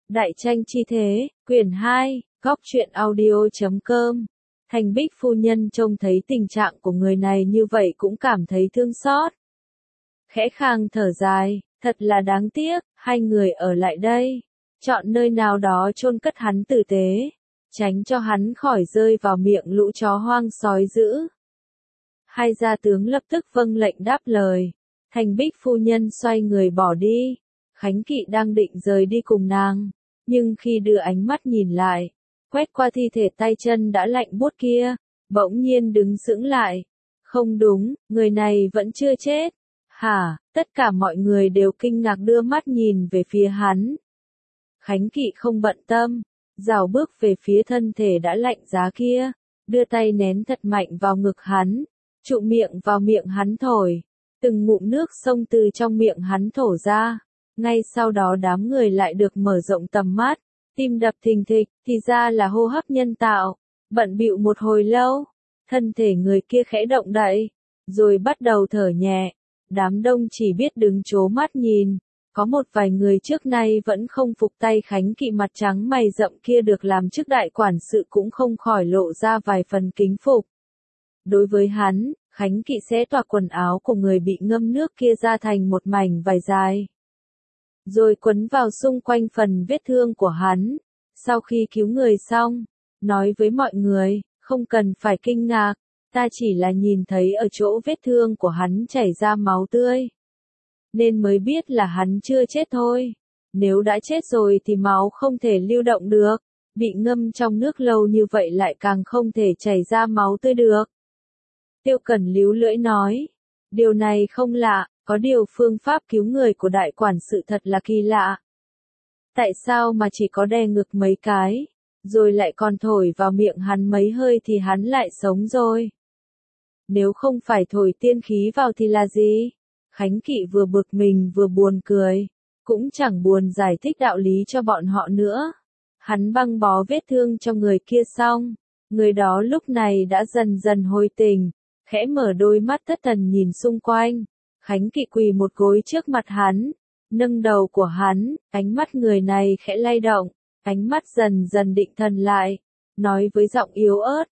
Đại tranh chi thế, quyển 2, góc truyện audio.com. Thành Bích phu nhân trông thấy tình trạng của người này như vậy cũng cảm thấy thương xót. Khẽ khàng thở dài, thật là đáng tiếc, hai người ở lại đây. Chọn nơi nào đó chôn cất hắn tử tế, tránh cho hắn khỏi rơi vào miệng lũ chó hoang sói dữ. Hai gia tướng lập tức vâng lệnh đáp lời. Thành Bích phu nhân xoay người bỏ đi. Khánh Kỵ đang định rời đi cùng nàng, nhưng khi đưa ánh mắt nhìn lại, quét qua thi thể tay chân đã lạnh buốt kia, bỗng nhiên đứng sững lại. Không đúng, người này vẫn chưa chết. Hả? Tất cả mọi người đều kinh ngạc đưa mắt nhìn về phía hắn. Khánh Kỵ không bận tâm, rảo bước về phía thân thể đã lạnh giá kia, đưa tay nén thật mạnh vào ngực hắn, trụ miệng vào miệng hắn thổi, từng ngụm nước xông từ trong miệng hắn thổ ra. Ngay sau đó đám người lại được mở rộng tầm mắt, tim đập thình thịch, thì ra là hô hấp nhân tạo. Bận bịu một hồi lâu, thân thể người kia khẽ động đậy, rồi bắt đầu thở nhẹ. Đám đông chỉ biết đứng trố mắt nhìn, có một vài người trước nay vẫn không phục tay Khánh Kỵ mặt trắng mày rậm kia được làm chức đại quản sự cũng không khỏi lộ ra vài phần kính phục. Đối với hắn, Khánh Kỵ xé toạc quần áo của người bị ngâm nước kia ra thành một mảnh vải dài, rồi quấn vào xung quanh phần vết thương của hắn. Sau khi cứu người xong, nói với mọi người, không cần phải kinh ngạc, ta chỉ là nhìn thấy ở chỗ vết thương của hắn chảy ra máu tươi, nên mới biết là hắn chưa chết thôi. Nếu đã chết rồi thì máu không thể lưu động được, bị ngâm trong nước lâu như vậy lại càng không thể chảy ra máu tươi được. Tiêu Cẩn líu lưỡi nói, điều này không lạ, có điều phương pháp cứu người của đại quản sự thật là kỳ lạ. Tại sao mà chỉ có đè ngực mấy cái, rồi lại còn thổi vào miệng hắn mấy hơi thì hắn lại sống rồi? Nếu không phải thổi tiên khí vào thì là gì? Khánh Kỵ vừa bực mình vừa buồn cười, cũng chẳng buồn giải thích đạo lý cho bọn họ nữa. Hắn băng bó vết thương cho người kia xong, người đó lúc này đã dần dần hồi tỉnh, khẽ mở đôi mắt thất thần nhìn xung quanh. Khánh Kỵ quỳ một gối trước mặt hắn, nâng đầu của hắn, ánh mắt người này khẽ lay động, ánh mắt dần dần định thần lại, nói với giọng yếu ớt,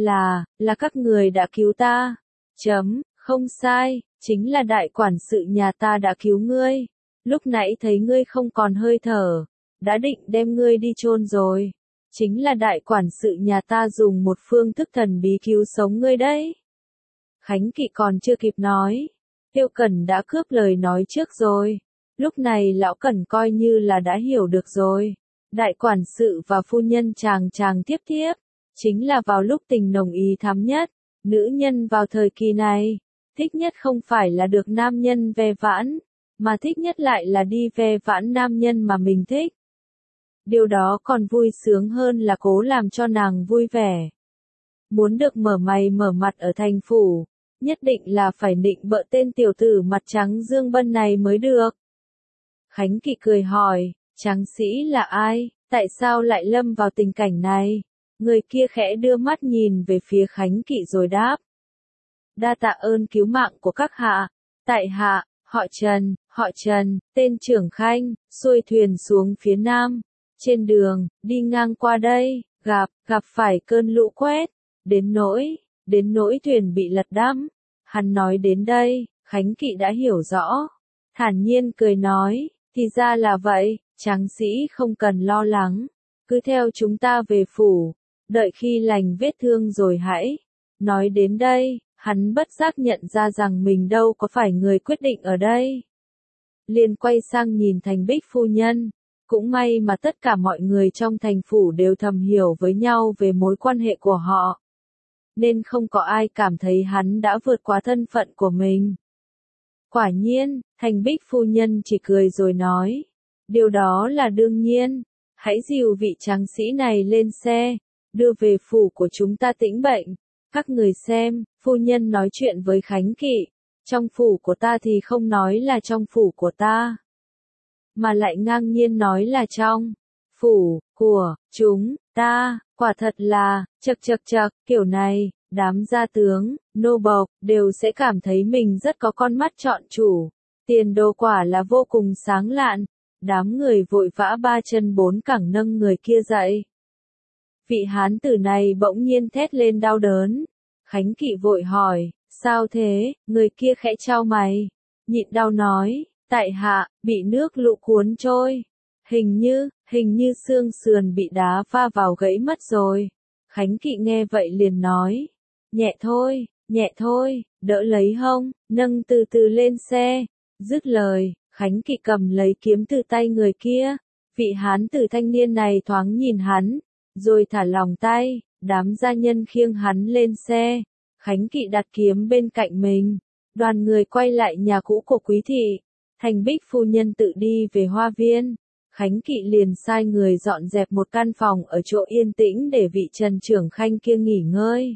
là các người đã cứu ta. Không sai, chính là đại quản sự nhà ta đã cứu ngươi. Lúc nãy thấy ngươi không còn hơi thở, đã định đem ngươi đi chôn rồi. Chính là đại quản sự nhà ta dùng một phương thức thần bí cứu sống ngươi đấy. Khánh Kỵ còn chưa kịp nói, Tiêu Cẩn đã cướp lời nói trước rồi. Lúc này lão Cẩn coi như là đã hiểu được rồi. Đại quản sự và phu nhân chàng tiếp tiếp, chính là vào lúc tình nồng ý thắm nhất. Nữ nhân vào thời kỳ này, thích nhất không phải là được nam nhân ve vãn, mà thích nhất lại là đi ve vãn nam nhân mà mình thích. Điều đó còn vui sướng hơn là cố làm cho nàng vui vẻ. Muốn được mở mày mở mặt ở thành phủ, nhất định là phải nịnh bợ tên tiểu tử mặt trắng Dương Bân này mới được. Khánh Kỵ cười hỏi, tráng sĩ là ai, tại sao lại lâm vào tình cảnh này? Người kia khẽ đưa mắt nhìn về phía Khánh Kỵ rồi đáp. Đa tạ ơn cứu mạng của các hạ. Tại hạ, họ Trần, tên trưởng Khanh, xuôi thuyền xuống phía nam. Trên đường, đi ngang qua đây, gặp phải cơn lũ quét, đến nỗi thuyền bị lật đắm. Hắn nói đến đây, Khánh Kỵ đã hiểu rõ. Thản nhiên cười nói, thì ra là vậy, tráng sĩ không cần lo lắng. Cứ theo chúng ta về phủ, đợi khi lành vết thương rồi hãy. Nói đến đây, hắn bất giác nhận ra rằng mình đâu có phải người quyết định ở đây. Liền quay sang nhìn Thành Bích phu nhân. Cũng may mà tất cả mọi người trong thành phủ đều thầm hiểu với nhau về mối quan hệ của họ, nên không có ai cảm thấy hắn đã vượt quá thân phận của mình. Quả nhiên, Thành Bích phu nhân chỉ cười rồi nói, điều đó là đương nhiên, hãy dìu vị tráng sĩ này lên xe, đưa về phủ của chúng ta tĩnh bệnh. Các người xem, phu nhân nói chuyện với Khánh Kỵ, trong phủ của ta thì không nói là trong phủ của ta, mà lại ngang nhiên nói là trong phủ của chúng ta. Quả thật là, chậc, kiểu này, đám gia tướng, nô bộc, đều sẽ cảm thấy mình rất có con mắt chọn chủ. Tiền đồ quả là vô cùng sáng lạn. Đám người vội vã ba chân bốn cẳng nâng người kia dậy. Vị hán tử này bỗng nhiên thét lên đau đớn. Khánh Kỵ vội hỏi, sao thế, người kia khẽ chau mày. Nhịn đau nói, tại hạ, bị nước lũ cuốn trôi. Hình như xương sườn bị đá va vào gãy mất rồi. Khánh Kỵ nghe vậy liền nói, nhẹ thôi, đỡ lấy hông, nâng từ từ lên xe. Dứt lời, Khánh Kỵ cầm lấy kiếm từ tay người kia. Vị hán tử thanh niên này thoáng nhìn hắn, rồi thả lỏng tay, đám gia nhân khiêng hắn lên xe. Khánh Kỵ đặt kiếm bên cạnh mình. Đoàn người quay lại nhà cũ của Quý thị. Thành Bích phu nhân tự đi về hoa viên. Khánh Kỵ liền sai người dọn dẹp một căn phòng ở chỗ yên tĩnh để vị Trần Trưởng Khanh kia nghỉ ngơi.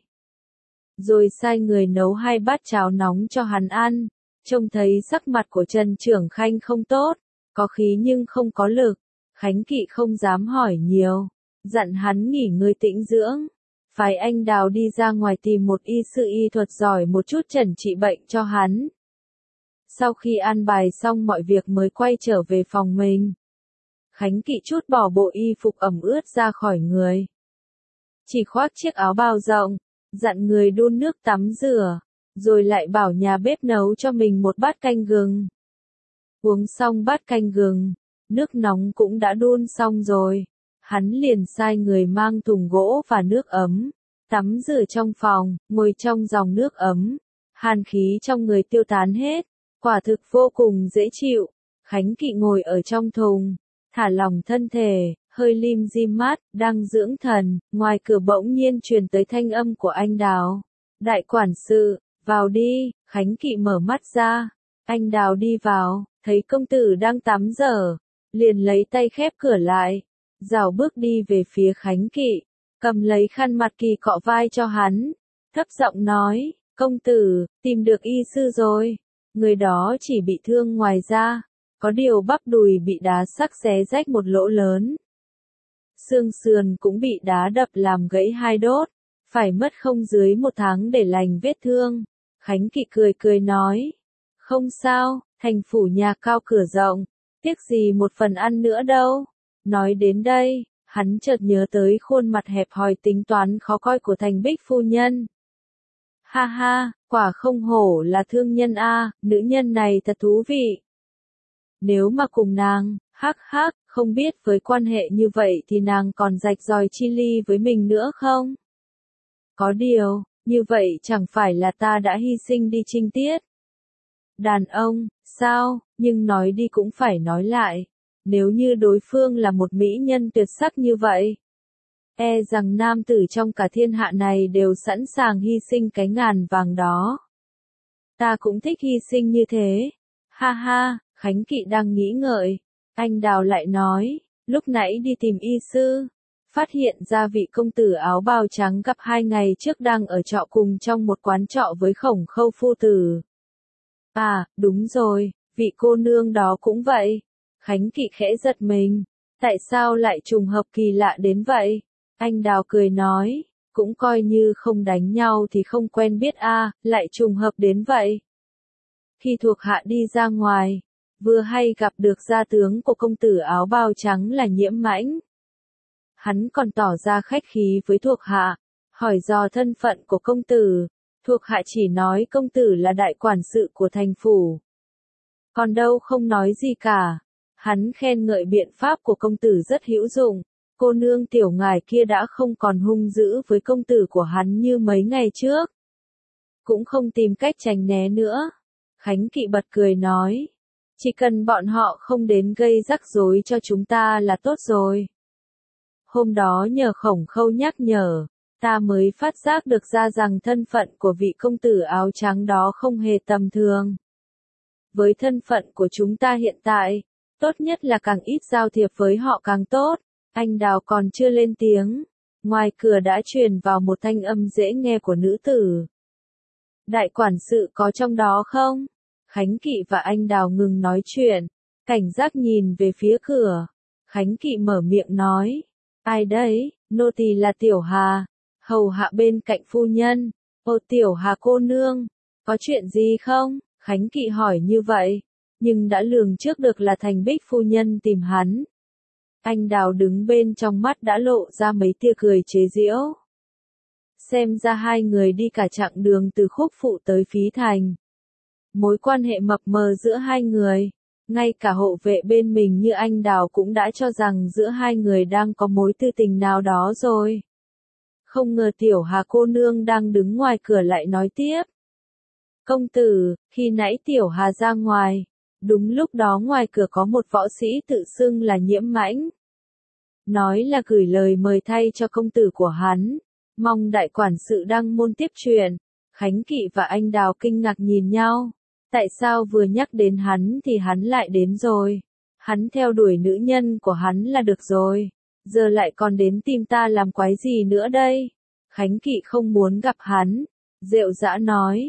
Rồi sai người nấu 2 bát cháo nóng cho hắn ăn. Trông thấy sắc mặt của Trần Trưởng Khanh không tốt, có khí nhưng không có lực. Khánh Kỵ không dám hỏi nhiều, dặn hắn nghỉ ngơi tĩnh dưỡng. Phái anh Đào đi ra ngoài tìm một y sư y thuật giỏi một chút chẩn trị bệnh cho hắn. Sau khi an bài xong mọi việc mới quay trở về phòng mình. Khánh Kỵ trút bỏ bộ y phục ẩm ướt ra khỏi người. Chỉ khoác chiếc áo bào rộng, dặn người đun nước tắm rửa, rồi lại bảo nhà bếp nấu cho mình một bát canh gừng. Uống xong bát canh gừng, nước nóng cũng đã đun xong rồi. Hắn liền sai người mang thùng gỗ và nước ấm, tắm rửa trong phòng, ngồi trong dòng nước ấm. Hàn khí trong người tiêu tán hết, quả thực vô cùng dễ chịu. Khánh Kỵ ngồi ở trong thùng, thả lỏng thân thể, hơi lim dim mắt, đang dưỡng thần. Ngoài cửa bỗng nhiên truyền tới thanh âm của anh Đào. Đại quản sự, vào đi. Khánh Kỵ mở mắt ra. Anh Đào đi vào, thấy công tử đang tắm rửa, liền lấy tay khép cửa lại. Rảo bước đi về phía Khánh Kỵ, cầm lấy khăn mặt kỳ cọ vai cho hắn, thấp giọng nói, công tử, tìm được y sư rồi. Người đó chỉ bị thương ngoài da, có điều bắp đùi bị đá sắc xé rách một lỗ lớn. Xương sườn cũng bị đá đập làm gãy 2 đốt, phải mất không dưới 1 tháng để lành vết thương. Khánh Kỵ cười nói, không sao, thành phủ nhà cao cửa rộng, tiếc gì một phần ăn nữa đâu. Nói đến đây, hắn chợt nhớ tới khuôn mặt hẹp hòi tính toán khó coi của Thành Bích phu nhân. Ha ha, quả không hổ là thương nhân a, nữ nhân này thật thú vị. Nếu mà cùng nàng, hắc hắc, không biết với quan hệ như vậy thì nàng còn rạch ròi chi ly với mình nữa không? Có điều, như vậy chẳng phải là ta đã hy sinh đi trinh tiết. Đàn ông, sao, nhưng nói đi cũng phải nói lại. Nếu như đối phương là một mỹ nhân tuyệt sắc như vậy, e rằng nam tử trong cả thiên hạ này đều sẵn sàng hy sinh cái ngàn vàng đó. Ta cũng thích hy sinh như thế. Ha ha, Khánh Kỵ đang nghĩ ngợi. Anh Đào lại nói, lúc nãy đi tìm y sư, phát hiện ra vị công tử áo bào trắng gặp 2 ngày trước đang ở trọ cùng trong một quán trọ với Khổng Khâu phu tử. À, đúng rồi, vị cô nương đó cũng vậy. Khánh Kỵ khẽ giật mình, tại sao lại trùng hợp kỳ lạ đến vậy? Anh Đào cười nói, cũng coi như không đánh nhau thì không quen biết a, lại trùng hợp đến vậy. Khi thuộc hạ đi ra ngoài, vừa hay gặp được gia tướng của công tử áo bào trắng là Nhiễm Mãnh. Hắn còn tỏ ra khách khí với thuộc hạ, hỏi dò thân phận của công tử. Thuộc hạ chỉ nói công tử là đại quản sự của thành phủ. Còn đâu không nói gì cả. Hắn khen ngợi biện pháp của công tử rất hữu dụng. Cô nương tiểu ngài kia đã không còn hung dữ với công tử của hắn như mấy ngày trước. Cũng không tìm cách tránh né nữa. Khánh Kỵ bật cười nói. Chỉ cần bọn họ không đến gây rắc rối cho chúng ta là tốt rồi. Hôm đó nhờ Khổng Khâu nhắc nhở, ta mới phát giác được ra rằng thân phận của vị công tử áo trắng đó không hề tầm thường. Với thân phận của chúng ta hiện tại, tốt nhất là càng ít giao thiệp với họ càng tốt. Anh Đào còn chưa lên tiếng, ngoài cửa đã truyền vào một thanh âm dễ nghe của nữ tử. Đại quản sự có trong đó không? Khánh Kỵ và anh Đào ngừng nói chuyện, cảnh giác nhìn về phía cửa. Khánh Kỵ mở miệng nói, ai đấy, nô tỳ là Tiểu Hà, hầu hạ bên cạnh phu nhân. Ô Tiểu Hà cô nương, có chuyện gì không? Khánh Kỵ hỏi như vậy, nhưng đã lường trước được là Thành Bích phu nhân tìm hắn. Anh Đào đứng bên trong mắt đã lộ ra mấy tia cười chế giễu. Xem ra hai người đi cả chặng đường từ Khúc Phụ tới Phí Thành. Mối quan hệ mập mờ giữa hai người, ngay cả hộ vệ bên mình như anh Đào cũng đã cho rằng giữa hai người đang có mối tư tình nào đó rồi. Không ngờ Tiểu Hà cô nương đang đứng ngoài cửa lại nói tiếp. Công tử, khi nãy Tiểu Hà ra ngoài, đúng lúc đó ngoài cửa có một võ sĩ tự xưng là Nhiễm Mãnh. Nói là gửi lời mời thay cho công tử của hắn, mong đại quản sự đăng môn tiếp truyền. Khánh Kỵ và anh Đào kinh ngạc nhìn nhau. Tại sao vừa nhắc đến hắn thì hắn lại đến rồi? Hắn theo đuổi nữ nhân của hắn là được rồi. Giờ lại còn đến tìm ta làm quái gì nữa đây? Khánh Kỵ không muốn gặp hắn. Rệu rã nói,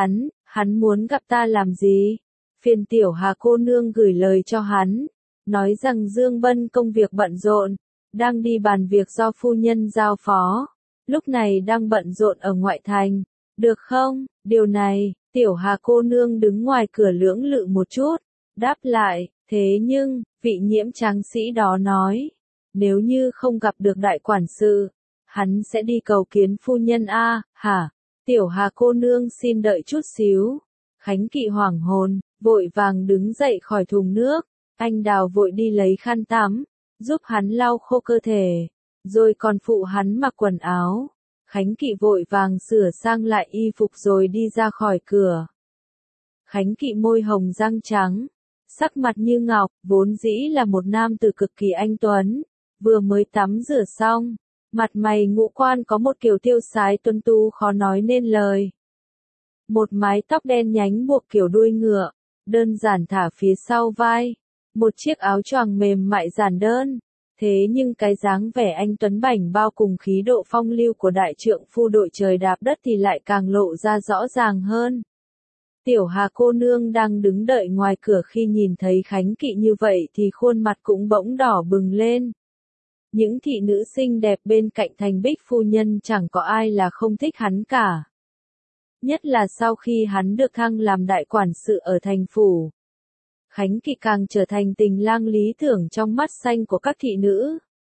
hắn muốn gặp ta làm gì? Phiền Tiểu Hà cô nương gửi lời cho hắn. Nói rằng Dương Bân công việc bận rộn. Đang đi bàn việc do phu nhân giao phó. Lúc này đang bận rộn ở ngoại thành. Được không? Điều này, Tiểu Hà cô nương đứng ngoài cửa lưỡng lự một chút. Đáp lại, thế nhưng, vị Nhiễm tráng sĩ đó nói. Nếu như không gặp được đại quản sự, hắn sẽ đi cầu kiến phu nhân a. Hả? Tiểu Hà cô nương xin đợi chút xíu. Khánh Kỵ hoảng hồn, vội vàng đứng dậy khỏi thùng nước. Anh Đào vội đi lấy khăn tắm, giúp hắn lau khô cơ thể, rồi còn phụ hắn mặc quần áo. Khánh Kỵ vội vàng sửa sang lại y phục rồi đi ra khỏi cửa. Khánh Kỵ môi hồng răng trắng, sắc mặt như ngọc, vốn dĩ là một nam tử cực kỳ anh tuấn, vừa mới tắm rửa xong, mặt mày ngũ quan có một kiểu tiêu sái tuấn tú khó nói nên lời. Một mái tóc đen nhánh buộc kiểu đuôi ngựa, đơn giản thả phía sau vai, một chiếc áo choàng mềm mại giản đơn. Thế nhưng cái dáng vẻ anh tuấn bảnh bao cùng khí độ phong lưu của đại trượng phu đội trời đạp đất thì lại càng lộ ra rõ ràng hơn. Tiểu Hà cô nương đang đứng đợi ngoài cửa khi nhìn thấy Khánh Kỵ như vậy thì khuôn mặt cũng bỗng đỏ bừng lên. Những thị nữ xinh đẹp bên cạnh Thành Bích phu nhân chẳng có ai là không thích hắn cả. Nhất là sau khi hắn được thăng làm đại quản sự ở thành phủ. Khánh Kỵ càng trở thành tình lang lý tưởng trong mắt xanh của các thị nữ.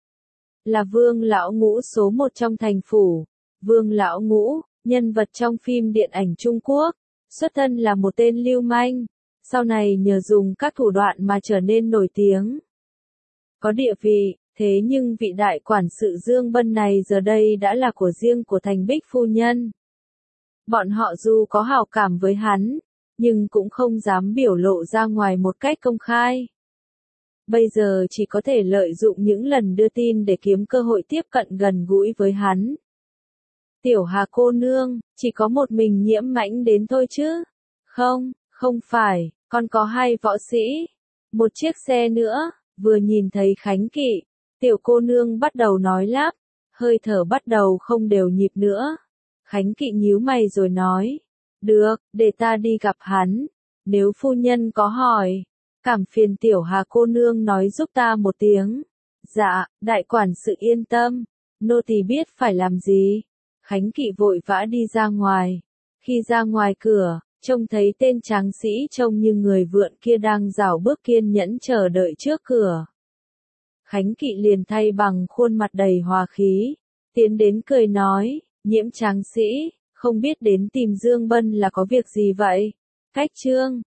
Là Vương Lão Ngũ số một trong thành phủ. Vương Lão Ngũ, nhân vật trong phim điện ảnh Trung Quốc, xuất thân là một tên lưu manh, sau này nhờ dùng các thủ đoạn mà trở nên nổi tiếng. Có địa vị, thế nhưng vị đại quản sự Dương Bân này giờ đây đã là của riêng của Thành Bích phu nhân. Bọn họ dù có hảo cảm với hắn, nhưng cũng không dám biểu lộ ra ngoài một cách công khai. Bây giờ chỉ có thể lợi dụng những lần đưa tin để kiếm cơ hội tiếp cận gần gũi với hắn. Tiểu Hà cô nương, chỉ có một mình Nhiễm Mãnh đến thôi chứ? Không, không phải, còn có hai võ sĩ, một chiếc xe nữa. Vừa nhìn thấy Khánh Kỵ, tiểu cô nương bắt đầu nói lắp, hơi thở bắt đầu không đều nhịp nữa. Khánh Kỵ nhíu mày rồi nói, được, để ta đi gặp hắn, nếu phu nhân có hỏi, cảm phiền Tiểu Hà cô nương nói giúp ta một tiếng. Dạ, đại quản sự yên tâm, nô tỳ biết phải làm gì. Khánh Kỵ vội vã đi ra ngoài. Khi ra ngoài cửa, trông thấy tên tráng sĩ trông như người vượn kia đang rảo bước kiên nhẫn chờ đợi trước cửa. Khánh Kỵ liền thay bằng khuôn mặt đầy hòa khí, tiến đến cười nói, Nhiễm tráng sĩ, không biết đến tìm Dương Bân là có việc gì vậy? Cách trương,